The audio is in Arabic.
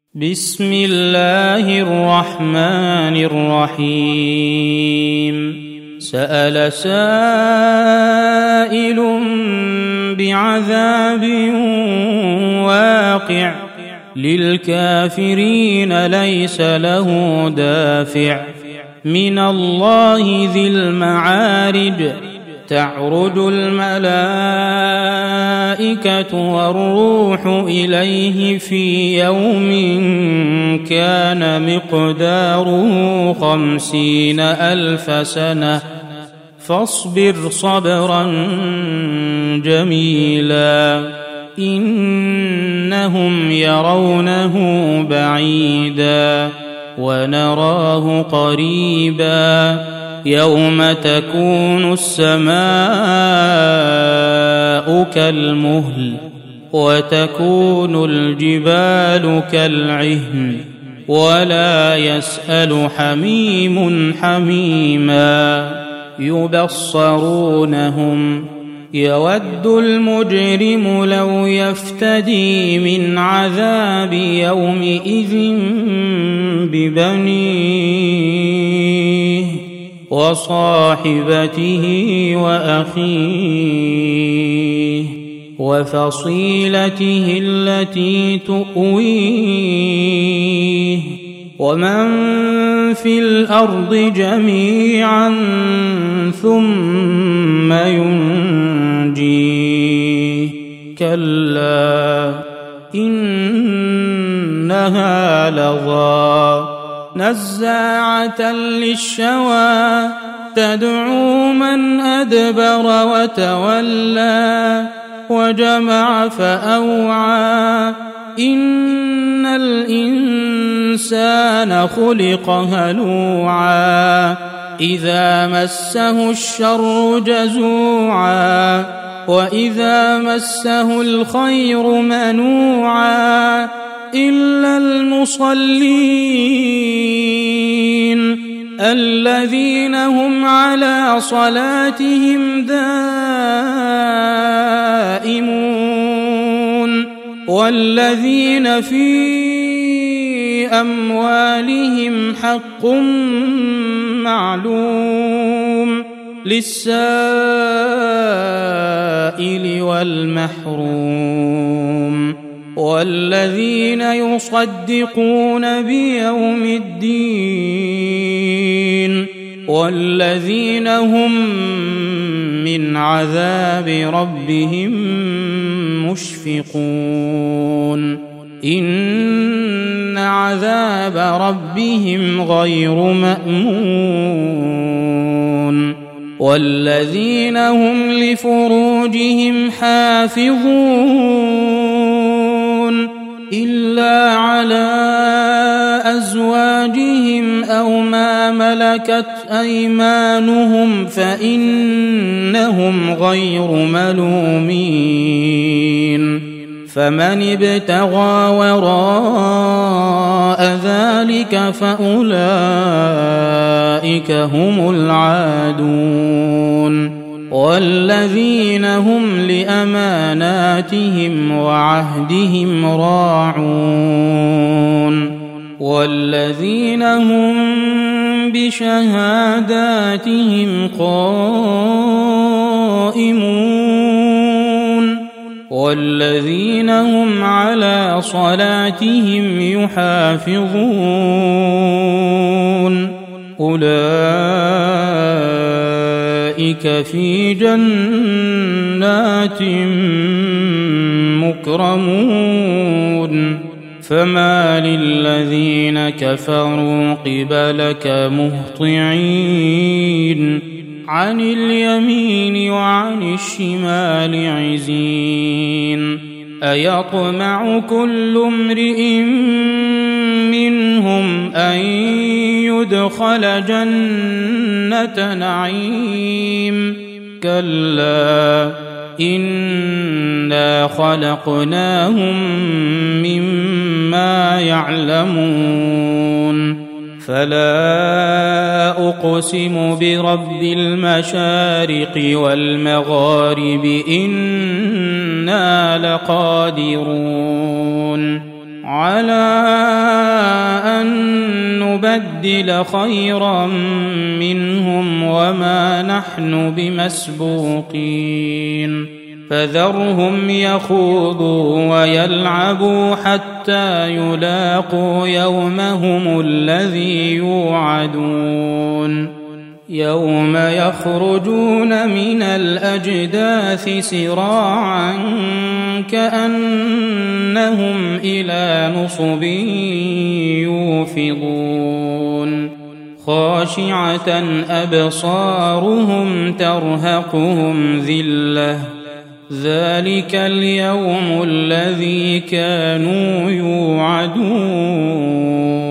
بسم الله الرحمن الرحيم سأل سائل بعذاب واقع للكافرين ليس له دافع من الله ذي المعارج تعرج الملائكة والروح إليه في يوم كان مقداره 50,000 سنة فاصبر صبرا جميلا إنهم يرونه بعيدا ونراه قريبا يوم تكون السماء كالمهل وتكون الجبال كالعهن ولا يسأل حميم حميما يبصرونهم يود المجرم لو يفتدي من عذاب يومئذ ببنيه وصاحبته وأخيه وفصيلته التي تؤويه ومن في الأرض جميعا ثم ينجيه كلا إنها لظى نزاعة للشوى تدعو من أدبر وتولى وجمع فأوعى إن الإنسان خلق هلوعا إذا مسه الشر جزوعا وإذا مسه الخير منوعا إلا المصلين الذين هم على صلاتهم دائمون والذين في أموالهم حق معلوم للسائل والمحروم والذين يصدقون بيوم الدين والذين هم من عذاب ربهم مشفقون إن عذاب ربهم غير مأمون والذين هم لفروجهم حافظون إلا على أزواجهم أو ما ملكت أيمانهم فإنهم غير ملومين فمن ابتغى وراء ذلك فأولئك هم العادون والذين هم لأماناتهم وعهدهم راعون والذين هم بشهاداتهم قائمون والذين هم على صلاتهم يحافظون أولئك في جنات مكرمون فما للذين كفروا قبلك مهطعين عن اليمين وعن الشمال عزين أيطمع كل امرئ منهم أن يدخل جنة نعيم كلا إنا خلقناهم مما يعلمون فلا أقسم برب المشارق والمغارب إنا لقادرون على أن نبدل خيرا منهم وما نحن بمسبوقين فذرهم يخوضوا ويلعبوا حتى يلاقوا يومهم الذي يوعدون يوم يخرجون من الأجداث سراعا كأنهم إلى نصب يوفضون خاشعة أبصارهم ترهقهم ذلة ذلك اليوم الذي كانوا يوعدون